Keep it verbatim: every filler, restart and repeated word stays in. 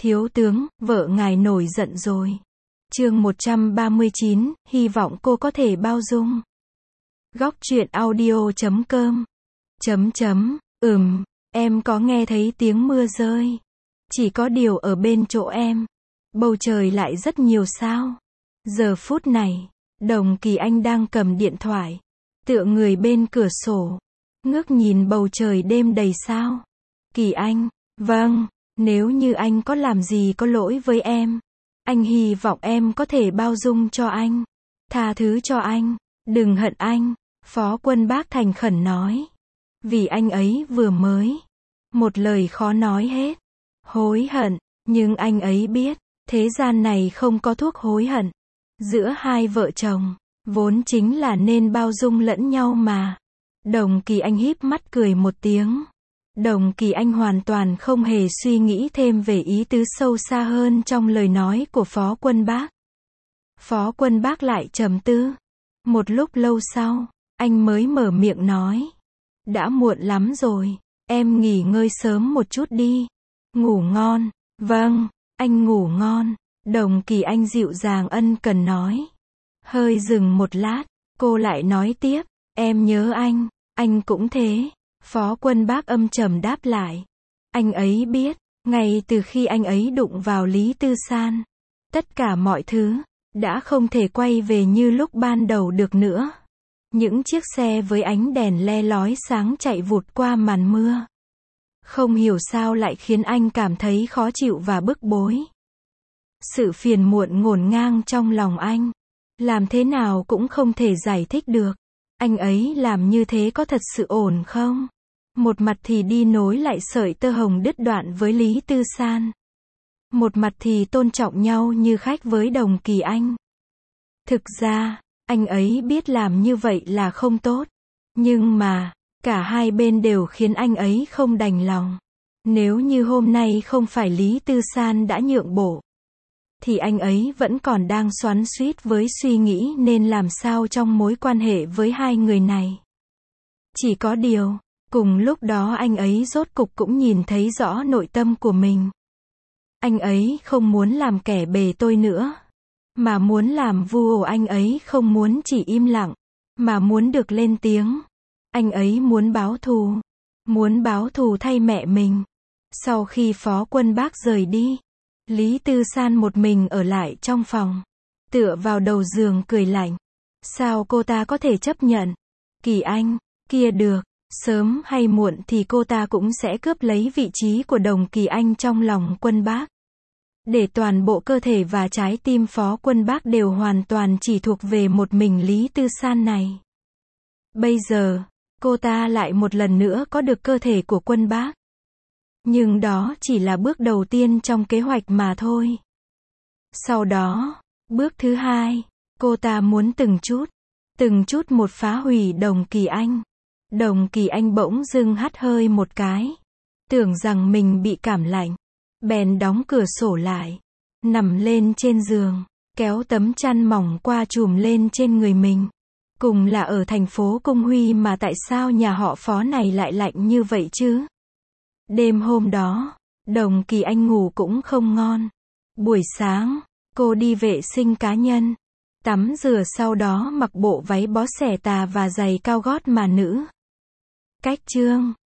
Thiếu tướng, vợ ngài nổi giận rồi. Chương một trăm ba mươi chín, hy vọng cô có thể bao dung. Góc truyện audio chấm com. Chấm chấm, ừm, em có nghe thấy tiếng mưa rơi. Chỉ có điều ở bên chỗ em, bầu trời lại rất nhiều sao. Giờ phút này, Đồng Kỳ Anh đang cầm điện thoại, tựa người bên cửa sổ, ngước nhìn bầu trời đêm đầy sao. Kỳ Anh, vâng, nếu như anh có làm gì có lỗi với em, anh hy vọng em có thể bao dung cho anh, tha thứ cho anh, đừng hận anh. Phó Quân Bác thành khẩn nói. Vì anh ấy vừa mới, một lời khó nói hết, hối hận, nhưng anh ấy biết, thế gian này không có thuốc hối hận. Giữa hai vợ chồng, vốn chính là nên bao dung lẫn nhau mà. Đồng Kỳ Anh híp mắt cười một tiếng. Đồng Kỳ Anh hoàn toàn không hề suy nghĩ thêm về ý tứ sâu xa hơn trong lời nói của Phó Quân Bác. Phó Quân Bác lại trầm tư. Một lúc lâu sau, anh mới mở miệng nói. Đã muộn lắm rồi, em nghỉ ngơi sớm một chút đi. Ngủ ngon. Vâng, anh ngủ ngon. Đồng Kỳ Anh dịu dàng ân cần nói. Hơi dừng một lát, cô lại nói tiếp. Em nhớ anh, anh cũng thế. Phó Quân Bác âm trầm đáp lại. Anh ấy biết, ngay từ khi anh ấy đụng vào Lý Tư San, tất cả mọi thứ đã không thể quay về như lúc ban đầu được nữa. Những chiếc xe với ánh đèn le lói sáng chạy vụt qua màn mưa. Không hiểu sao lại khiến anh cảm thấy khó chịu và bức bối. Sự phiền muộn ngổn ngang trong lòng anh, làm thế nào cũng không thể giải thích được. Anh ấy làm như thế có thật sự ổn không? Một mặt thì đi nối lại sợi tơ hồng đứt đoạn với Lý Tư San. Một mặt thì tôn trọng nhau như khách với Đồng Kỳ Anh. Thực ra, anh ấy biết làm như vậy là không tốt. Nhưng mà, cả hai bên đều khiến anh ấy không đành lòng. Nếu như hôm nay không phải Lý Tư San đã nhượng bộ, thì anh ấy vẫn còn đang xoắn xuýt với suy nghĩ nên làm sao trong mối quan hệ với hai người này. Chỉ có điều, cùng lúc đó anh ấy rốt cục cũng nhìn thấy rõ nội tâm của mình. Anh ấy không muốn làm kẻ bề tôi nữa, mà muốn làm vu ổ. Anh ấy không muốn chỉ im lặng, mà muốn được lên tiếng. Anh ấy muốn báo thù, muốn báo thù thay mẹ mình. Sau khi Phó Quân Bác rời đi, Lý Tư San một mình ở lại trong phòng, tựa vào đầu giường cười lạnh. Sao cô ta có thể chấp nhận? Kỳ Anh, kia được, sớm hay muộn thì cô ta cũng sẽ cướp lấy vị trí của Đồng Kỳ Anh trong lòng Quân Bác. Để toàn bộ cơ thể và trái tim Phó Quân Bác đều hoàn toàn chỉ thuộc về một mình Lý Tư San này. Bây giờ, cô ta lại một lần nữa có được cơ thể của Quân Bác. Nhưng đó chỉ là bước đầu tiên trong kế hoạch mà thôi. Sau đó, bước thứ hai, cô ta muốn từng chút, từng chút một phá hủy Đồng Kỳ Anh. Đồng Kỳ Anh bỗng dưng hắt hơi một cái, tưởng rằng mình bị cảm lạnh, bèn đóng cửa sổ lại, nằm lên trên giường, kéo tấm chăn mỏng qua trùm lên trên người mình. Cùng là ở thành phố Cung Huy mà tại sao nhà họ Phó này lại lạnh như vậy chứ? Đêm hôm đó, Đồng Kỳ Anh ngủ cũng không ngon. Buổi sáng, cô đi vệ sinh cá nhân, tắm rửa sau đó mặc bộ váy bó xẻ tà và giày cao gót mà nữ cách chương.